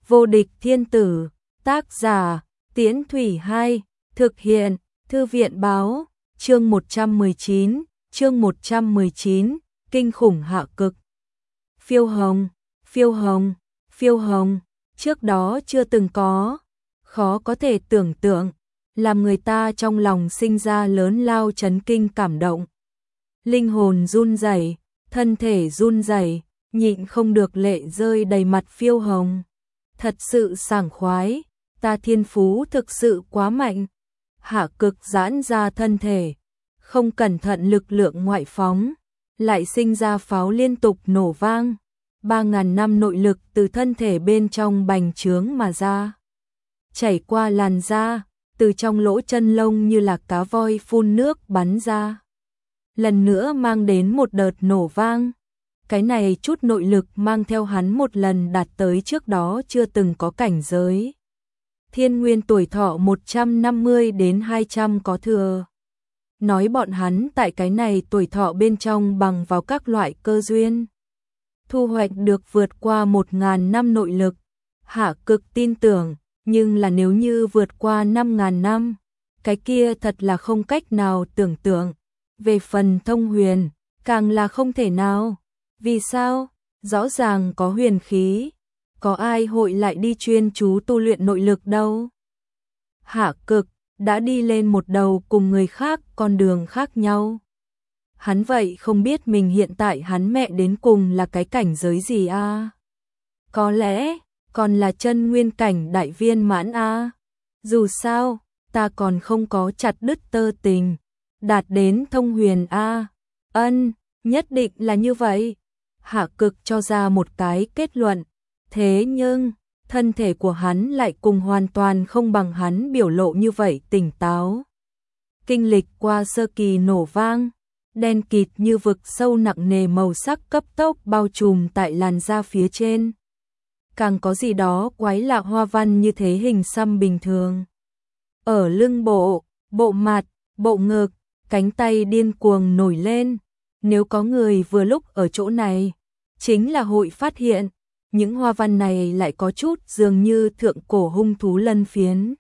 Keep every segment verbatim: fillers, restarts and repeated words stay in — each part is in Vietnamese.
Vô địch thiên tử, tác giả, Tiễn Thủy Hai, thực hiện, Thư viện báo, chương một trăm mười chín, chương một trăm mười chín, kinh khủng hạ cực. Phiêu hồng, phiêu hồng, phiêu hồng, trước đó chưa từng có, khó có thể tưởng tượng, làm người ta trong lòng sinh ra lớn lao chấn kinh cảm động. Linh hồn run rẩy, thân thể run rẩy, nhịn không được lệ rơi đầy mặt phiêu hồng. Thật sự sảng khoái, ta thiên phú thực sự quá mạnh. Hạ cực giãn ra thân thể, không cẩn thận lực lượng ngoại phóng, lại sinh ra pháo liên tục nổ vang. Ba ngàn năm nội lực từ thân thể bên trong bành trướng mà ra, chảy qua làn da, từ trong lỗ chân lông như là cá voi phun nước bắn ra. Lần nữa mang đến một đợt nổ vang. Cái này chút nội lực mang theo hắn một lần đạt tới trước đó chưa từng có cảnh giới. Thiên nguyên tuổi thọ một trăm năm mươi đến hai trăm có thừa. Nói bọn hắn tại cái này tuổi thọ bên trong bằng vào các loại cơ duyên. Thu hoạch được vượt qua một ngàn năm nội lực. Hạ cực tin tưởng, nhưng là nếu như vượt qua năm ngàn năm, cái kia thật là không cách nào tưởng tượng. Về phần thông huyền, càng là không thể nào. Vì sao? Rõ ràng có huyền khí, có ai hội lại đi chuyên chú tu luyện nội lực đâu. Hạ cực đã đi lên một đầu cùng người khác con đường khác nhau. Hắn vậy không biết mình hiện tại hắn mẹ đến cùng là cái cảnh giới gì a? À? Có lẽ còn là chân nguyên cảnh đại viên mãn a. À? Dù sao, ta còn không có chặt đứt tơ tình, đạt đến thông huyền a. À? Ân, nhất định là như vậy. Hạ cực cho ra một cái kết luận, thế nhưng thân thể của hắn lại cùng hoàn toàn không bằng hắn biểu lộ như vậy tỉnh táo. Kinh lịch qua sơ kỳ nổ vang, đen kịt như vực sâu nặng nề màu sắc cấp tốc bao trùm tại làn da phía trên. Càng có gì đó quái lạ hoa văn như thế hình xăm bình thường. Ở lưng bộ, bộ mặt, bộ ngực, cánh tay điên cuồng nổi lên. Nếu có người vừa lúc ở chỗ này, chính là hội phát hiện, những hoa văn này lại có chút dường như thượng cổ hung thú lân phiến.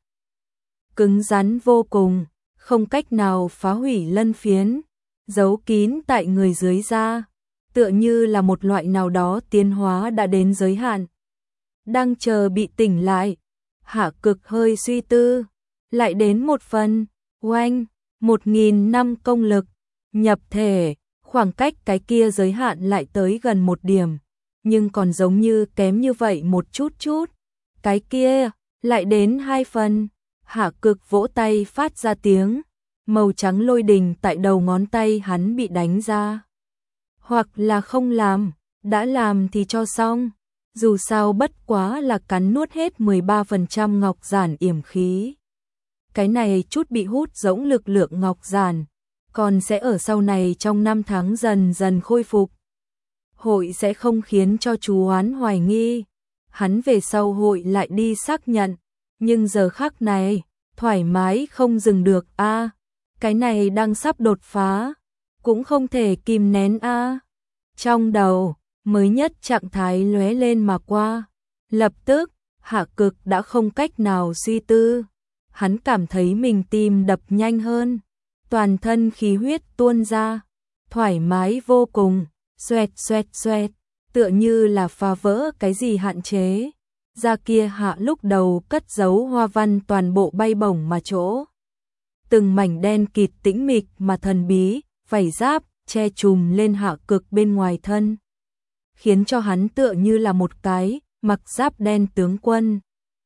Cứng rắn vô cùng, không cách nào phá hủy lân phiến, giấu kín tại người dưới da, tựa như là một loại nào đó tiến hóa đã đến giới hạn. Đang chờ bị tỉnh lại, Hạ cực hơi suy tư, lại đến một phần, oanh, một nghìn năm công lực, nhập thể. Khoảng cách cái kia giới hạn lại tới gần một điểm, nhưng còn giống như kém như vậy một chút chút. Cái kia lại đến hai phần. Hạ cực vỗ tay phát ra tiếng, màu trắng lôi đình tại đầu ngón tay hắn bị đánh ra. Hoặc là không làm, đã làm thì cho xong. Dù sao bất quá là cắn nuốt hết mười ba phần trăm ngọc giản yểm khí. Cái này chút bị hút rỗng lực lượng ngọc giản, còn sẽ ở sau này trong năm tháng dần dần khôi phục. Hội sẽ không khiến cho chú Hoán hoài nghi. Hắn về sau hội lại đi xác nhận. Nhưng giờ khắc này, thoải mái không dừng được a. À, cái này đang sắp đột phá, cũng không thể kìm nén a. À. Trong đầu, mới nhất trạng thái lóe lên mà qua. Lập tức, Hạ cực đã không cách nào suy tư. Hắn cảm thấy mình tim đập nhanh hơn. Toàn thân khí huyết tuôn ra, thoải mái vô cùng, xoẹt xoẹt xoẹt, tựa như là phá vỡ cái gì hạn chế. Da kia hạ lúc đầu cất giấu hoa văn toàn bộ bay bổng mà chỗ. Từng mảnh đen kịt tĩnh mịch mà thần bí, vảy giáp, che trùm lên Hạ cực bên ngoài thân. Khiến cho hắn tựa như là một cái, mặc giáp đen tướng quân.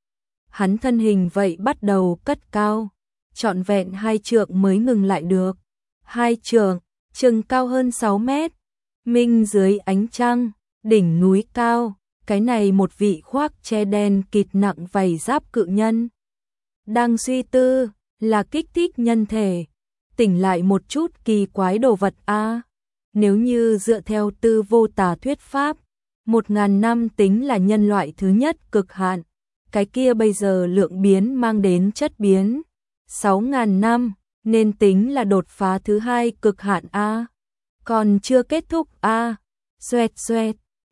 Hắn thân hình vậy bắt đầu cất cao. Trọn vẹn hai trượng mới ngừng lại được. Hai trượng, chừng cao hơn sáu mét. Minh dưới ánh trăng, đỉnh núi cao, cái này một vị khoác che đen kịt nặng vảy giáp cự nhân. Đang suy tư, là kích thích nhân thể, tỉnh lại một chút kỳ quái đồ vật a. À, nếu như dựa theo tư vô tà thuyết pháp, một ngàn năm tính là nhân loại thứ nhất cực hạn, cái kia bây giờ lượng biến mang đến chất biến. Sáu ngàn năm, nên tính là đột phá thứ hai cực hạn A. Còn chưa kết thúc A. Xoẹt xoẹt,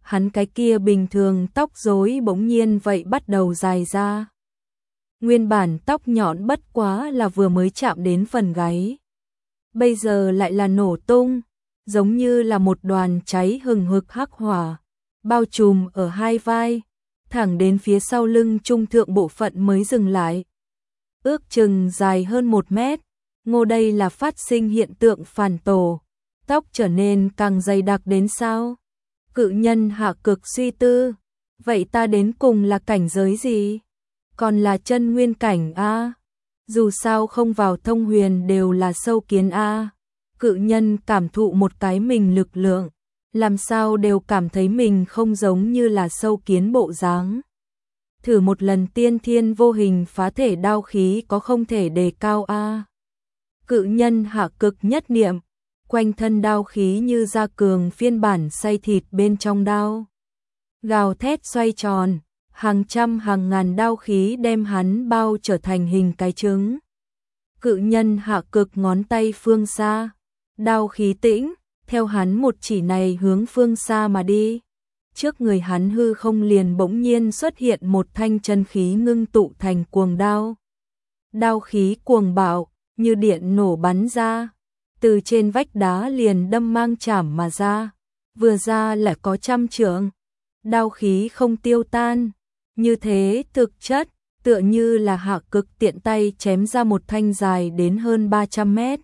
hắn cái kia bình thường tóc rối bỗng nhiên vậy bắt đầu dài ra. Nguyên bản tóc nhọn bất quá là vừa mới chạm đến phần gáy, bây giờ lại là nổ tung, giống như là một đoàn cháy hừng hực hắc hỏa, bao trùm ở hai vai, thẳng đến phía sau lưng trung thượng bộ phận mới dừng lại. Ước chừng dài hơn một mét, ngô đây là phát sinh hiện tượng phản tổ, tóc trở nên càng dày đặc đến sao? Cự nhân hạ cực suy tư, vậy ta đến cùng là cảnh giới gì? Còn là chân nguyên cảnh a? Dù sao không vào thông huyền đều là sâu kiến a. Cự nhân cảm thụ một cái mình lực lượng, làm sao đều cảm thấy mình không giống như là sâu kiến bộ dáng. Thử một lần tiên thiên vô hình phá thể đao khí có không thể đề cao a. Cự nhân hạ cực nhất niệm, quanh thân đao khí như gia cường phiên bản xay thịt bên trong đao. Gào thét xoay tròn, hàng trăm hàng ngàn đao khí đem hắn bao trở thành hình cái trứng. Cự nhân hạ cực ngón tay phương xa, đao khí tĩnh, theo hắn một chỉ này hướng phương xa mà đi. Trước người hắn hư không liền bỗng nhiên xuất hiện một thanh chân khí ngưng tụ thành cuồng đao. Đao khí cuồng bạo, như điện nổ bắn ra, từ trên vách đá liền đâm mang chảm mà ra, vừa ra là có trăm trượng. Đao khí không tiêu tan, như thế thực chất, tựa như là hạ cực tiện tay chém ra một thanh dài đến hơn ba trăm mét.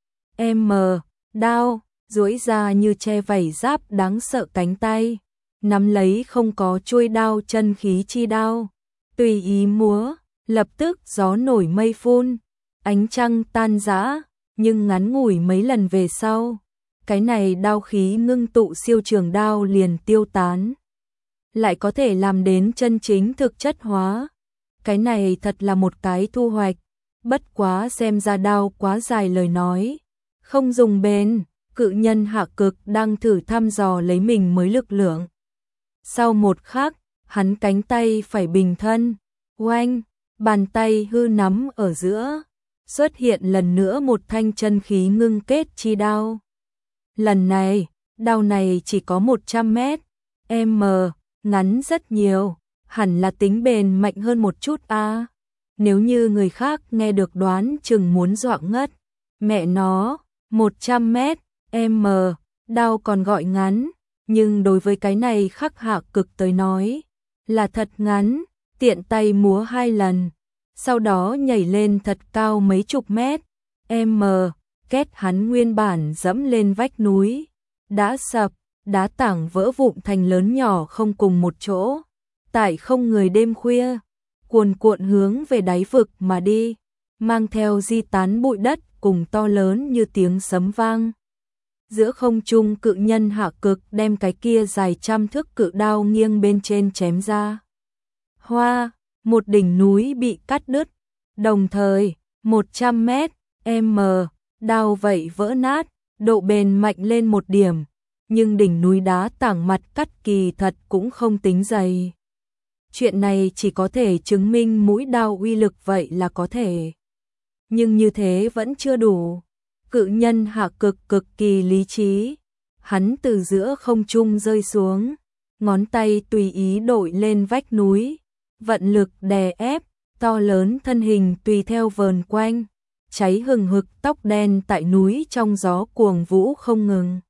M, đao, duỗi ra như che vảy giáp đáng sợ cánh tay, nắm lấy không có chuôi đao chân khí chi đao, tùy ý múa, lập tức gió nổi mây phun, ánh trăng tan rã, nhưng ngắn ngủi mấy lần về sau, cái này đao khí ngưng tụ siêu trường đao liền tiêu tán. Lại có thể làm đến chân chính thực chất hóa. Cái này thật là một cái thu hoạch, bất quá xem ra đao quá dài lời nói, không dùng bền. Cự nhân hạ cực đang thử thăm dò lấy mình mới lực lượng. Sau một khắc, hắn cánh tay phải bình thân, oanh, bàn tay hư nắm ở giữa, xuất hiện lần nữa một thanh chân khí ngưng kết chi đao. Lần này, đao này chỉ có một trăm mét, m, ngắn rất nhiều, hẳn là tính bền mạnh hơn một chút a. Nếu như người khác nghe được đoán chừng muốn dọa ngất. Mẹ nó, một trăm mét, m, đao còn gọi ngắn, nhưng đối với cái này khắc hạ cực tới nói, là thật ngắn, tiện tay múa hai lần, sau đó nhảy lên thật cao mấy chục mét, m, kết hắn nguyên bản dẫm lên vách núi, đã sập, đá tảng vỡ vụn thành lớn nhỏ không cùng một chỗ, tại không người đêm khuya, cuồn cuộn hướng về đáy vực mà đi, mang theo di tán bụi đất cùng to lớn như tiếng sấm vang. Giữa không trung cự nhân hạ cực đem cái kia dài trăm thước cự đao nghiêng bên trên chém ra. Hoa, một đỉnh núi bị cắt đứt, đồng thời, một trăm mét, m, đao vậy vỡ nát, độ bền mạnh lên một điểm, nhưng đỉnh núi đá tảng mặt cắt kỳ thật cũng không tính dày. Chuyện này chỉ có thể chứng minh mũi đao uy lực vậy là có thể. Nhưng như thế vẫn chưa đủ. Cự nhân hạ cực cực kỳ lý trí, hắn từ giữa không trung rơi xuống, ngón tay tùy ý đội lên vách núi, vận lực đè ép, to lớn thân hình tùy theo vờn quanh, cháy hừng hực tóc đen tại núi trong gió cuồng vũ không ngừng.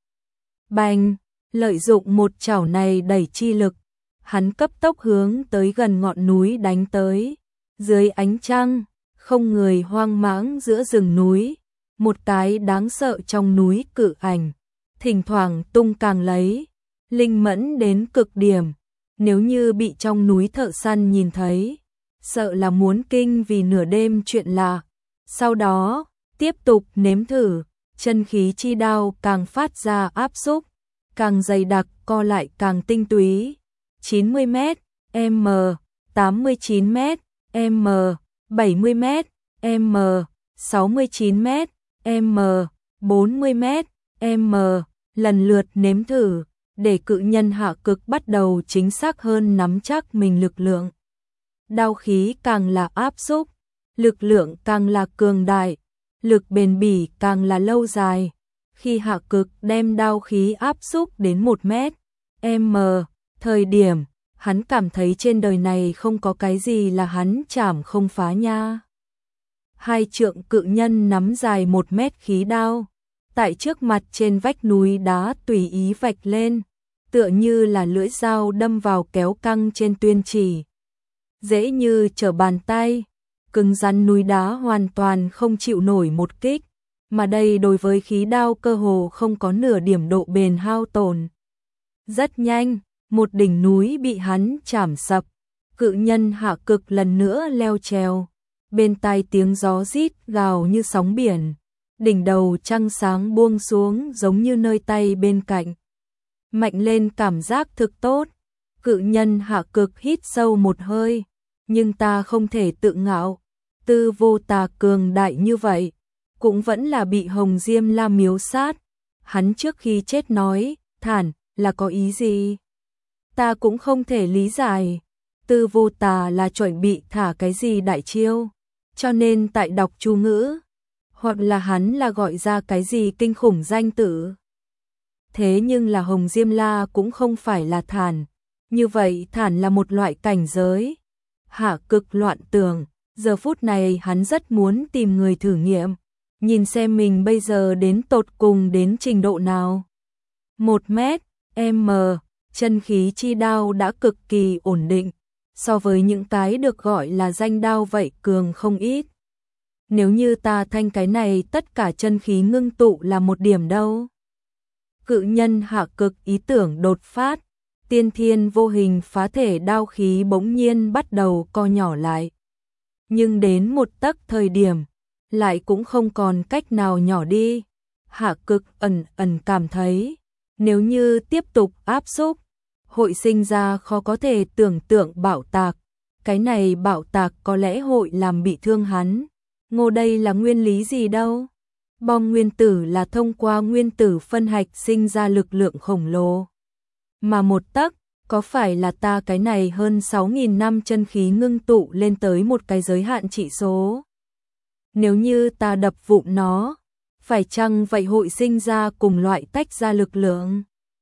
Bành, lợi dụng một chảo này đẩy chi lực, hắn cấp tốc hướng tới gần ngọn núi đánh tới, dưới ánh trăng, không người hoang mãng giữa rừng núi. Một cái đáng sợ trong núi cự ảnh, thỉnh thoảng tung càng lấy, linh mẫn đến cực điểm, nếu như bị trong núi thợ săn nhìn thấy, sợ là muốn kinh vì nửa đêm chuyện lạ. Sau đó, tiếp tục nếm thử, chân khí chi đao càng phát ra áp xúc, càng dày đặc co lại càng tinh túy. chín mươi mét, m, tám mươi chín mét, m, bảy mươi mét, m, sáu mươi chín mét. M, bốn mươi mét, M, lần lượt nếm thử, để cự nhân hạ cực bắt đầu chính xác hơn nắm chắc mình lực lượng. Đao khí càng là áp xúc, lực lượng càng là cường đại, lực bền bỉ càng là lâu dài. Khi hạ cực đem đao khí áp xúc đến một mét, M, thời điểm, hắn cảm thấy trên đời này không có cái gì là hắn chảm không phá nha. Hai trượng cự nhân nắm dài một mét khí đao, tại trước mặt trên vách núi đá tùy ý vạch lên, tựa như là lưỡi dao đâm vào kéo căng trên tuyên chỉ. Dễ như trở bàn tay, cứng rắn núi đá hoàn toàn không chịu nổi một kích, mà đây đối với khí đao cơ hồ không có nửa điểm độ bền hao tổn. Rất nhanh, một đỉnh núi bị hắn chảm sập, cự nhân hạ cực lần nữa leo trèo, bên tai tiếng gió rít gào như sóng biển, đỉnh đầu trăng sáng buông xuống giống như nơi tay bên cạnh. Mạnh lên cảm giác thực tốt, cự nhân hạ cực hít sâu một hơi, nhưng ta không thể tự ngạo, Tư Vô Tà cường đại như vậy, cũng vẫn là bị Hồng Diêm La miếu sát. Hắn trước khi chết nói, thản, là có ý gì? Ta cũng không thể lý giải. Tư Vô Tà là chuẩn bị thả cái gì đại chiêu, cho nên tại đọc chú ngữ, hoặc là hắn là gọi ra cái gì kinh khủng danh tử. Thế nhưng là Hồng Diêm La cũng không phải là thản, như vậy thản là một loại cảnh giới. Hạ cực loạn tưởng, giờ phút này hắn rất muốn tìm người thử nghiệm, nhìn xem mình bây giờ đến tột cùng đến trình độ nào. Một mét, m, chân khí chi đao đã cực kỳ ổn định, so với những cái được gọi là danh đao vậy cường không ít. Nếu như ta thanh cái này tất cả chân khí ngưng tụ là một điểm đâu. Cự nhân hạ cực ý tưởng đột phát, tiên thiên vô hình phá thể đao khí bỗng nhiên bắt đầu co nhỏ lại. Nhưng đến một tấc thời điểm, lại cũng không còn cách nào nhỏ đi. Hạ cực ẩn ẩn cảm thấy, nếu như tiếp tục áp xúc, hội sinh ra khó có thể tưởng tượng bạo tạc. Cái này bạo tạc có lẽ hội làm bị thương hắn. Ngô đây là nguyên lý gì đâu? Bom nguyên tử là thông qua nguyên tử phân hạch sinh ra lực lượng khổng lồ. Mà một tấc, có phải là ta cái này hơn sáu nghìn năm chân khí ngưng tụ lên tới một cái giới hạn trị số? Nếu như ta đập vụn nó, phải chăng vậy hội sinh ra cùng loại tách ra lực lượng?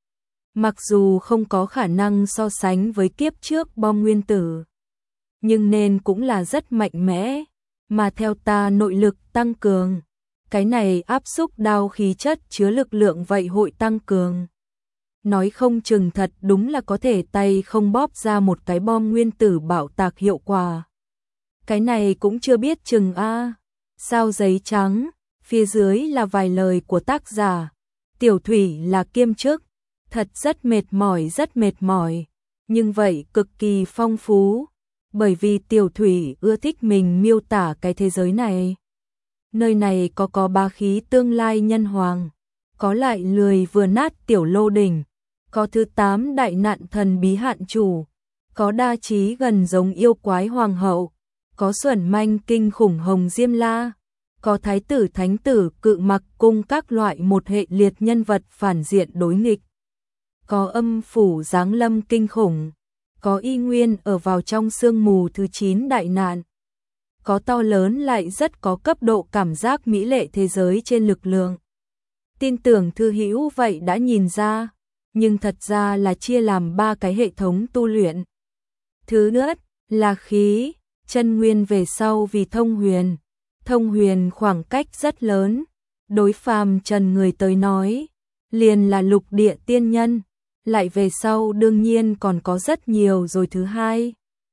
Mặc dù không có khả năng so sánh với kiếp trước bom nguyên tử, nhưng nên cũng là rất mạnh mẽ, mà theo ta nội lực tăng cường, cái này áp xúc đao khí chất chứa lực lượng vậy hội tăng cường. Nói không chừng thật đúng là có thể tay không bóp ra một cái bom nguyên tử bạo tạc hiệu quả. Cái này cũng chưa biết chừng a. Sao giấy trắng, phía dưới là vài lời của tác giả. Tiểu thủy là kiêm chức, thật rất mệt mỏi rất mệt mỏi, nhưng vậy cực kỳ phong phú, bởi vì tiểu thủy ưa thích mình miêu tả cái thế giới này. Nơi này có có bá khí tương lai nhân hoàng, có lại lười vừa nát tiểu lô đỉnh, có thứ tám đại nạn thần bí hạn chủ, có đa trí gần giống yêu quái hoàng hậu, có xuẩn manh kinh khủng Hồng Diêm La, có thái tử thánh tử cự mặc cung các loại một hệ liệt nhân vật phản diện đối nghịch, có âm phủ giáng lâm kinh khủng, có y nguyên ở vào trong sương mù thứ chín đại nạn, có to lớn lại rất có cấp độ cảm giác mỹ lệ thế giới trên lực lượng. Tin tưởng thư hữu vậy đã nhìn ra, nhưng thật ra là chia làm ba cái hệ thống tu luyện. Thứ nhất là khí, chân nguyên về sau vì thông huyền. Thông huyền khoảng cách rất lớn, đối phàm trần người tới nói, liền là lục địa tiên nhân, lại về sau đương nhiên còn có rất nhiều rồi. Thứ hai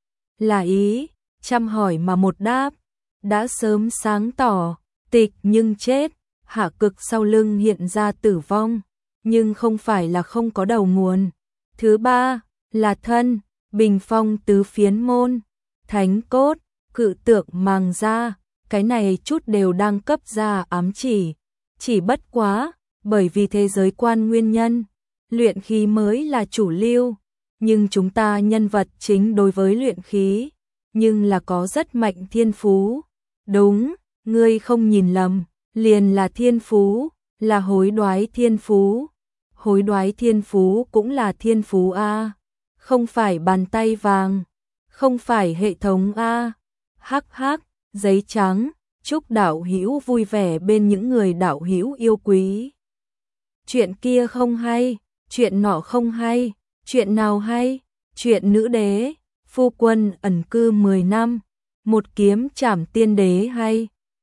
là ý, trăm hỏi mà một đáp, đã sớm sáng tỏ, tịch nhưng chết, hạ cực sau lưng hiện ra tử vong, nhưng không phải là không có đầu nguồn. Thứ ba là thân, bình phong tứ phiến môn, thánh cốt, cự tượng màng da, cái này chút đều đang cấp ra ám chỉ, chỉ bất quá, bởi vì thế giới quan nguyên nhân, luyện khí mới là chủ lưu, nhưng chúng ta nhân vật chính đối với luyện khí, nhưng là có rất mạnh thiên phú. Đúng, ngươi không nhìn lầm, liền là thiên phú, là hối đoái thiên phú. Hối đoái thiên phú cũng là thiên phú a, không phải bàn tay vàng, không phải hệ thống a. Hắc hắc, giấy trắng, chúc đạo hữu vui vẻ bên những người đạo hữu yêu quý. Chuyện kia không hay, chuyện nọ không hay, Chuyện nào hay? Chuyện nữ đế, phu quân ẩn cư mười năm, một kiếm trảm tiên đế hay?